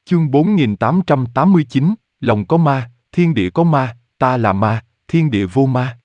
Chương 4889, lòng có ma, thiên địa có ma, ta là ma, thiên địa vô ma.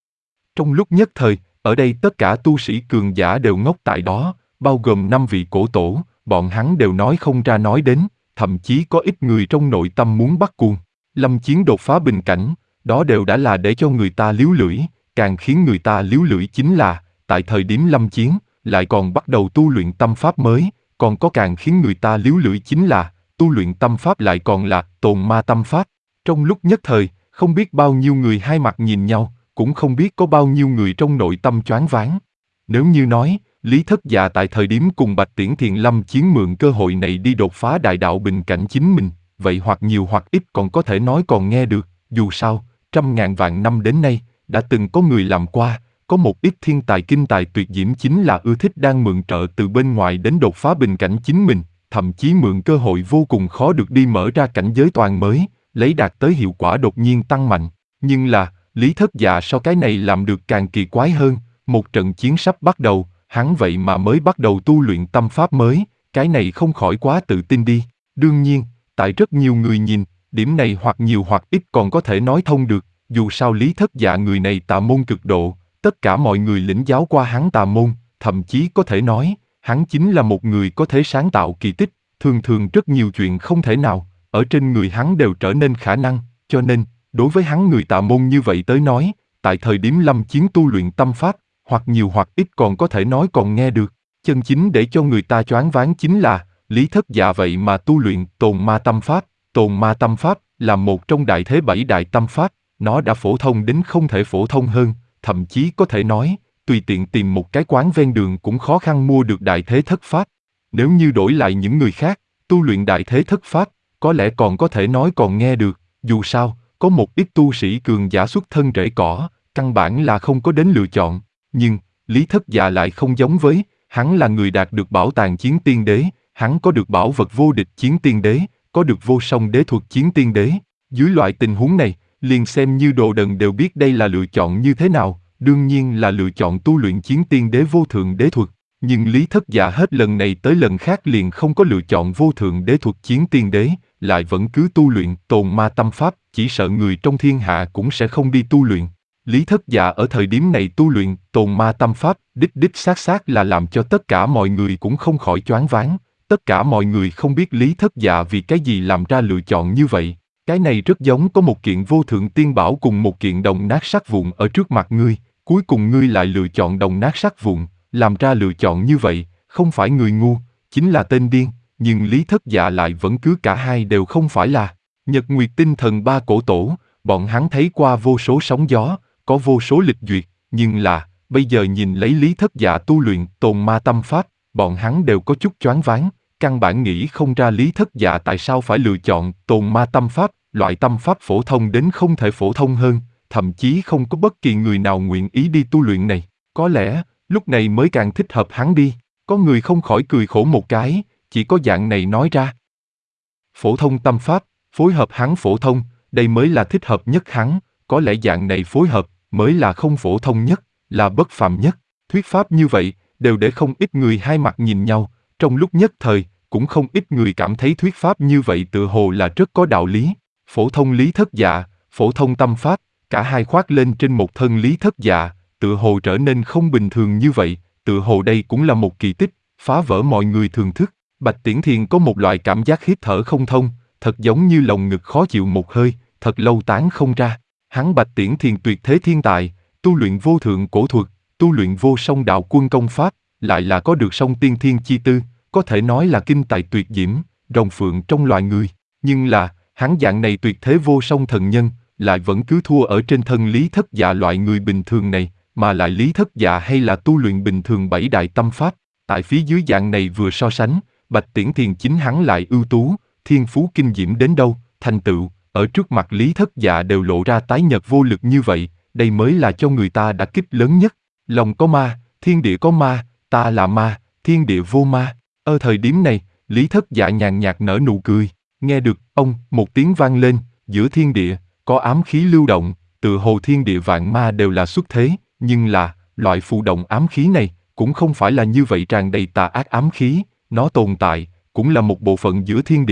Trong lúc nhất thời, ở đây tất cả tu sĩ cường giả đều ngốc tại đó, bao gồm 5 vị cổ tổ, bọn hắn đều nói không ra nói đến, thậm chí có ít người trong nội tâm muốn bắt cuồng. Lâm Chiến đột phá bình cảnh, đó đều đã là để cho người ta líu lưỡi, càng khiến người ta líu lưỡi chính là, tại thời điểm Lâm Chiến, lại còn bắt đầu tu luyện tâm pháp mới, còn có càng khiến người ta líu lưỡi chính là, tu luyện tâm pháp lại còn là tồn ma tâm pháp. Trong lúc nhất thời, không biết bao nhiêu người hai mặt nhìn nhau, cũng không biết có bao nhiêu người trong nội tâm choáng váng. Nếu như nói, Lý Thất Dạ tại thời điểm cùng Bạch Tiễn Thiền Lâm Chiến mượn cơ hội này đi đột phá đại đạo bình cảnh chính mình, vậy hoặc nhiều hoặc ít còn có thể nói còn nghe được, dù sao, trăm ngàn vạn năm đến nay, đã từng có người làm qua, có một ít thiên tài kinh tài tuyệt diễm chính là ưa thích đang mượn trợ từ bên ngoài đến đột phá bình cảnh chính mình, thậm chí mượn cơ hội vô cùng khó được đi mở ra cảnh giới toàn mới, lấy đạt tới hiệu quả đột nhiên tăng mạnh. Nhưng là, Lý Thất Dạ so cái này làm được càng kỳ quái hơn, một trận chiến sắp bắt đầu, hắn vậy mà mới bắt đầu tu luyện tâm pháp mới, cái này không khỏi quá tự tin đi. Đương nhiên, tại rất nhiều người nhìn, điểm này hoặc nhiều hoặc ít còn có thể nói thông được, dù sao Lý Thất Dạ người này tà môn cực độ, tất cả mọi người lĩnh giáo qua hắn tà môn, thậm chí có thể nói, hắn chính là một người có thể sáng tạo kỳ tích, thường thường rất nhiều chuyện không thể nào, ở trên người hắn đều trở nên khả năng, cho nên, đối với hắn người tà môn như vậy tới nói, tại thời điểm Lâm Chiến tu luyện tâm pháp, hoặc nhiều hoặc ít còn có thể nói còn nghe được, chân chính để cho người ta choáng váng chính là, Lý Thất Dạ vậy mà tu luyện tồn ma tâm pháp. Tồn ma tâm pháp là một trong đại thế 7 đại tâm pháp, nó đã phổ thông đến không thể phổ thông hơn, thậm chí có thể nói, tùy tiện tìm một cái quán ven đường cũng khó khăn mua được đại thế thất pháp. Nếu như đổi lại những người khác, tu luyện đại thế thất pháp, có lẽ còn có thể nói còn nghe được, dù sao, có một ít tu sĩ cường giả xuất thân rễ cỏ, căn bản là không có đến lựa chọn, nhưng, Lý Thất Dạ lại không giống với, hắn là người đạt được bảo tàng chiến tiên đế, hắn có được bảo vật vô địch chiến tiên đế, có được vô song đế thuật chiến tiên đế. Dưới loại tình huống này, liền xem như đồ đần đều biết đây là lựa chọn như thế nào, đương nhiên là lựa chọn tu luyện chiến tiên đế vô thượng đế thuật. Nhưng Lý Thất Dạ hết lần này tới lần khác liền không có lựa chọn vô thượng đế thuật chiến tiên đế, lại vẫn cứ tu luyện tồn ma tâm pháp, chỉ sợ người trong thiên hạ cũng sẽ không đi tu luyện. Lý Thất Dạ ở thời điểm này tu luyện tồn ma tâm pháp, đích xác là làm cho tất cả mọi người cũng không khỏi choáng váng. Tất cả mọi người không biết Lý Thất Dạ vì cái gì làm ra lựa chọn như vậy. Cái này rất giống có một kiện vô thượng tiên bảo cùng một kiện đồng nát sắt vụn ở trước mặt ngươi, cuối cùng ngươi lại lựa chọn đồng nát sắt vụn, làm ra lựa chọn như vậy, không phải người ngu, chính là tên điên, nhưng Lý Thất Dạ lại vẫn cứ cả hai đều không phải là. Nhật Nguyệt Tinh Thần ba cổ tổ, bọn hắn thấy qua vô số sóng gió, có vô số lịch duyệt, nhưng là, bây giờ nhìn lấy Lý Thất Dạ tu luyện tồn ma tâm pháp, bọn hắn đều có chút choáng váng. Căn bản nghĩ không ra Lý Thất Dạ tại sao phải lựa chọn tồn ma tâm pháp, loại tâm pháp phổ thông đến không thể phổ thông hơn, thậm chí không có bất kỳ người nào nguyện ý đi tu luyện này. Có lẽ, lúc này mới càng thích hợp hắn đi. Có người không khỏi cười khổ một cái, chỉ có dạng này nói ra. Phổ thông tâm pháp, phối hợp hắn phổ thông, đây mới là thích hợp nhất hắn, có lẽ dạng này phối hợp, mới là không phổ thông nhất, là bất phàm nhất. Thuyết pháp như vậy, đều để không ít người hai mặt nhìn nhau, trong lúc nhất thời, cũng không ít người cảm thấy thuyết pháp như vậy tựa hồ là rất có đạo lý. Phổ thông Lý Thất Dạ, phổ thông tâm pháp, cả hai khoác lên trên một thân Lý Thất Dạ, tựa hồ trở nên không bình thường như vậy, tựa hồ đây cũng là một kỳ tích, phá vỡ mọi người thường thức. Bạch Tiễn Thiền có một loại cảm giác hít thở không thông, thật giống như lồng ngực khó chịu một hơi, thật lâu tán không ra. Hắn Bạch Tiễn Thiền tuyệt thế thiên tài, tu luyện vô thượng cổ thuật, tu luyện vô song đạo quân công pháp, lại là có được song tiên thiên chi tư, có thể nói là kinh tài tuyệt diễm, rồng phượng trong loài người. Nhưng là, hắn dạng này tuyệt thế vô song thần nhân, lại vẫn cứ thua ở trên thân Lý Thất Dạ loại người bình thường này, mà lại Lý Thất Dạ hay là tu luyện bình thường 7 đại tâm pháp. Tại phía dưới dạng này vừa so sánh, Bạch Tiễn Thiền chính hắn lại ưu tú, thiên phú kinh diễm đến đâu, thành tựu, ở trước mặt Lý Thất Dạ đều lộ ra tái nhợt vô lực như vậy, đây mới là cho người ta đả kích lớn nhất. Lòng có ma, thiên địa có ma, ta là ma, thiên địa vô ma. Ở thời điểm này, Lý Thất Dạ nhàn nhạt nở nụ cười, nghe được ông một tiếng vang lên, giữa thiên địa, có ám khí lưu động, tựa hồ thiên địa vạn ma đều là xuất thế, nhưng là, loại phụ động ám khí này, cũng không phải là như vậy tràn đầy tà ác ám khí, nó tồn tại, cũng là một bộ phận giữa thiên địa,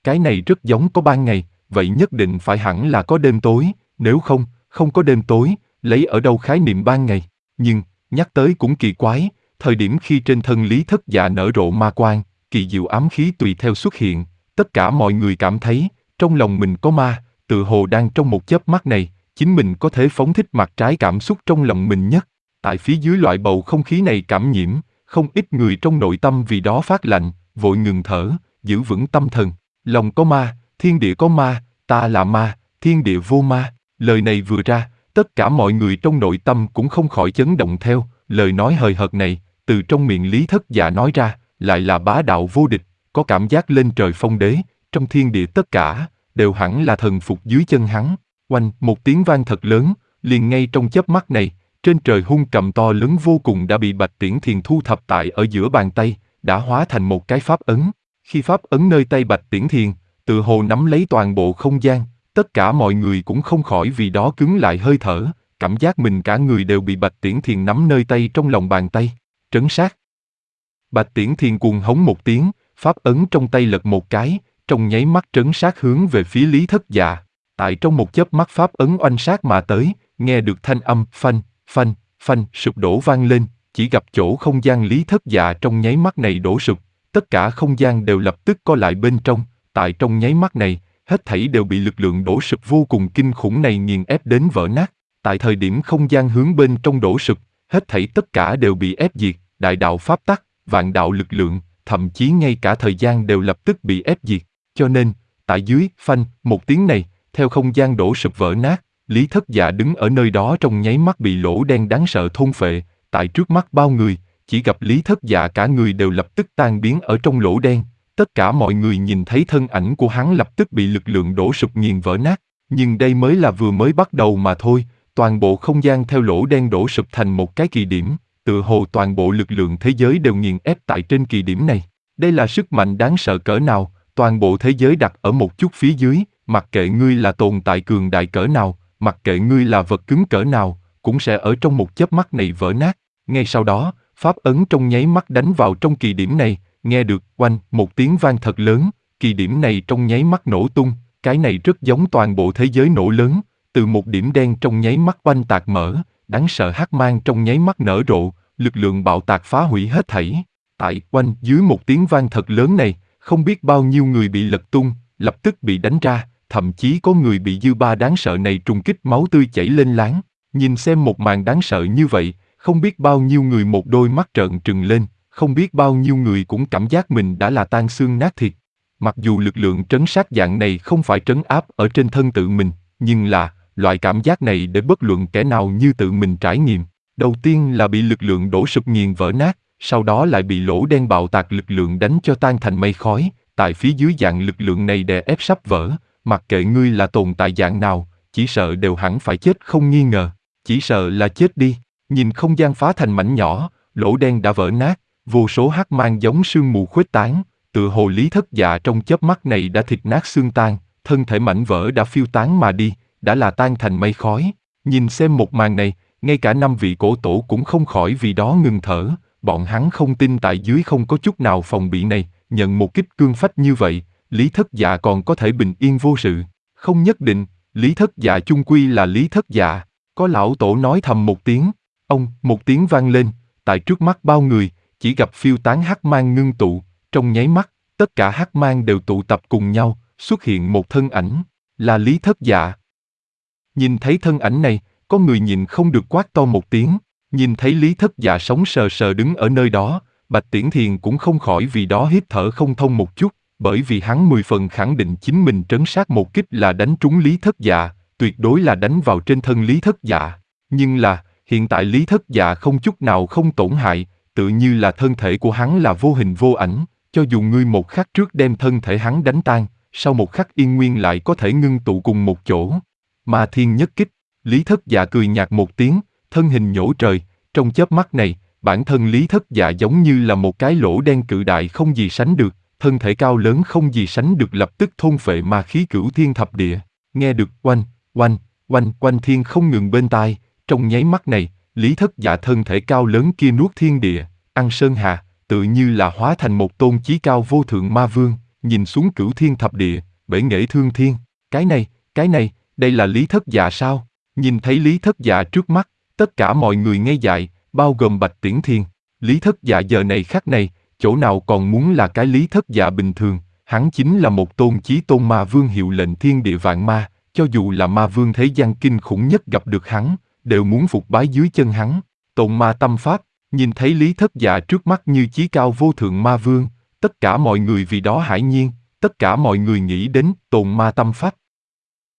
cái này rất giống có ban ngày, vậy nhất định phải hẳn là có đêm tối, nếu không, không có đêm tối, lấy ở đâu khái niệm ban ngày. Nhưng, nhắc tới cũng kỳ quái, thời điểm khi trên thân Lý Thất Dạ nở rộ ma quang, kỳ diệu ám khí tùy theo xuất hiện, tất cả mọi người cảm thấy, trong lòng mình có ma, tự hồ đang trong một chớp mắt này, chính mình có thể phóng thích mặt trái cảm xúc trong lòng mình nhất. Tại phía dưới loại bầu không khí này cảm nhiễm, không ít người trong nội tâm vì đó phát lạnh, vội ngừng thở, giữ vững tâm thần. Lòng có ma, thiên địa có ma, ta là ma, thiên địa vô ma. Lời này vừa ra, tất cả mọi người trong nội tâm cũng không khỏi chấn động theo, lời nói hời hợt này, từ trong miệng Lý Thất Dạ nói ra, lại là bá đạo vô địch, có cảm giác lên trời phong đế, trong thiên địa tất cả, đều hẳn là thần phục dưới chân hắn. Oanh, một tiếng vang thật lớn, liền ngay trong chớp mắt này, trên trời hung cầm to lớn vô cùng đã bị Bạch Tiễn Thiền thu thập tại ở giữa bàn tay, đã hóa thành một cái pháp ấn. Khi pháp ấn nơi tay Bạch Tiễn Thiền, tự hồ nắm lấy toàn bộ không gian, tất cả mọi người cũng không khỏi vì đó cứng lại hơi thở, cảm giác mình cả người đều bị Bạch Tiễn Thiền nắm nơi tay trong lòng bàn tay, trấn sát. Bạch Tiễn Thiền cuồng hống một tiếng, pháp ấn trong tay lật một cái, trong nháy mắt trấn sát hướng về phía Lý Thất Dạ. Tại trong một chớp mắt pháp ấn oanh sát mà tới, nghe được thanh âm phanh, phanh, phanh sụp đổ vang lên, chỉ gặp chỗ không gian Lý Thất Dạ trong nháy mắt này đổ sụp, tất cả không gian đều lập tức co lại bên trong, tại trong nháy mắt này, hết thảy đều bị lực lượng đổ sụp vô cùng kinh khủng này nghiền ép đến vỡ nát. Tại thời điểm không gian hướng bên trong đổ sụp, hết thảy tất cả đều bị ép diệt, đại đạo pháp tắc, vạn đạo lực lượng, thậm chí ngay cả thời gian đều lập tức bị ép diệt. Cho nên, tại dưới phanh một tiếng này, theo không gian đổ sụp vỡ nát, Lý Thất Dạ đứng ở nơi đó trong nháy mắt bị lỗ đen đáng sợ thôn phệ, tại trước mắt bao người, chỉ gặp Lý Thất Dạ cả người đều lập tức tan biến ở trong lỗ đen, tất cả mọi người nhìn thấy thân ảnh của hắn lập tức bị lực lượng đổ sụp nghiền vỡ nát, nhưng đây mới là vừa mới bắt đầu mà thôi, toàn bộ không gian theo lỗ đen đổ sụp thành một cái kỳ điểm, tựa hồ toàn bộ lực lượng thế giới đều nghiền ép tại trên kỳ điểm này. Đây là sức mạnh đáng sợ cỡ nào, toàn bộ thế giới đặt ở một chút phía dưới, mặc kệ ngươi là tồn tại cường đại cỡ nào, mặc kệ ngươi là vật cứng cỡ nào, cũng sẽ ở trong một chớp mắt này vỡ nát. Ngay sau đó, pháp ấn trong nháy mắt đánh vào trong kỳ điểm này, nghe được oanh một tiếng vang thật lớn, kỳ điểm này trong nháy mắt nổ tung, cái này rất giống toàn bộ thế giới nổ lớn, từ một điểm đen trong nháy mắt oanh tạc mở, đáng sợ hắc mang trong nháy mắt nở rộ, lực lượng bạo tạc phá hủy hết thảy. Tại oanh dưới một tiếng vang thật lớn này, không biết bao nhiêu người bị lật tung, lập tức bị đánh ra, thậm chí có người bị dư ba đáng sợ này trùng kích máu tươi chảy lên láng. Nhìn xem một màn đáng sợ như vậy, không biết bao nhiêu người một đôi mắt trợn trừng lên, không biết bao nhiêu người cũng cảm giác mình đã là tan xương nát thịt. Mặc dù lực lượng trấn sát dạng này không phải trấn áp ở trên thân tự mình, nhưng là, loại cảm giác này để bất luận kẻ nào như tự mình trải nghiệm. Đầu tiên là bị lực lượng đổ sụp nghiền vỡ nát, sau đó lại bị lỗ đen bạo tạc lực lượng đánh cho tan thành mây khói, tại phía dưới dạng lực lượng này đè ép sắp vỡ, mặc kệ ngươi là tồn tại dạng nào, chỉ sợ đều hẳn phải chết không nghi ngờ, chỉ sợ là chết đi. Nhìn không gian phá thành mảnh nhỏ, lỗ đen đã vỡ nát, vô số hắc mang giống sương mù khuếch tán, tựa hồ Lý Thất Dạ trong chớp mắt này đã thịt nát xương tan, thân thể mảnh vỡ đã phiêu tán mà đi, đã là tan thành mây khói. Nhìn xem một màn này, ngay cả 5 vị cổ tổ cũng không khỏi vì đó ngừng thở, bọn hắn không tin tại dưới không có chút nào phòng bị này, nhận một kích cương phách như vậy, Lý Thất Dạ còn có thể bình yên vô sự. Không nhất định, Lý Thất Dạ chung quy là Lý Thất Dạ. Có lão tổ nói thầm một tiếng, ông, một tiếng vang lên, tại trước mắt bao người, chỉ gặp phiêu tán hắc mang ngưng tụ, trong nháy mắt, tất cả hắc mang đều tụ tập cùng nhau, xuất hiện một thân ảnh, là Lý Thất Dạ. Nhìn thấy thân ảnh này, có người nhìn không được quát to một tiếng, nhìn thấy Lý Thất Dạ sống sờ sờ đứng ở nơi đó, Bạch Tiễn Thiền cũng không khỏi vì đó hít thở không thông một chút, bởi vì hắn 10 phần khẳng định chính mình trấn sát một kích là đánh trúng Lý Thất Dạ, tuyệt đối là đánh vào trên thân Lý Thất Dạ. Nhưng là, hiện tại Lý Thất Dạ không chút nào không tổn hại, tự như là thân thể của hắn là vô hình vô ảnh, cho dù ngươi một khắc trước đem thân thể hắn đánh tan, sau một khắc yên nguyên lại có thể ngưng tụ cùng một chỗ. Ma Thiên nhất kích, Lý Thất Dạ cười nhạt một tiếng, thân hình nhổ trời, trong chớp mắt này, bản thân Lý Thất Dạ giống như là một cái lỗ đen cự đại không gì sánh được, thân thể cao lớn không gì sánh được lập tức thôn phệ ma khí cửu thiên thập địa, nghe được oanh, oanh, oanh, oanh thiên không ngừng bên tai, trong nháy mắt này, Lý Thất Dạ thân thể cao lớn kia nuốt thiên địa, ăn sơn hà, tự như là hóa thành một tôn chí cao vô thượng ma vương, nhìn xuống cửu thiên thập địa, bể nghệ thương thiên. Đây là Lý Thất Dạ sao? Nhìn thấy Lý Thất Dạ trước mắt, tất cả mọi người ngây dại, bao gồm Bạch Tiễn Thiên. Lý Thất Dạ giờ này khắc này, chỗ nào còn muốn là cái Lý Thất Dạ bình thường, hắn chính là một tôn chí tôn ma vương hiệu lệnh thiên địa vạn ma, cho dù là ma vương thế gian kinh khủng nhất gặp được hắn, đều muốn phục bái dưới chân hắn. Tôn ma tâm pháp, nhìn thấy Lý Thất Dạ trước mắt như chí cao vô thượng ma vương, tất cả mọi người vì đó hãi nhiên, tất cả mọi người nghĩ đến tôn ma tâm pháp.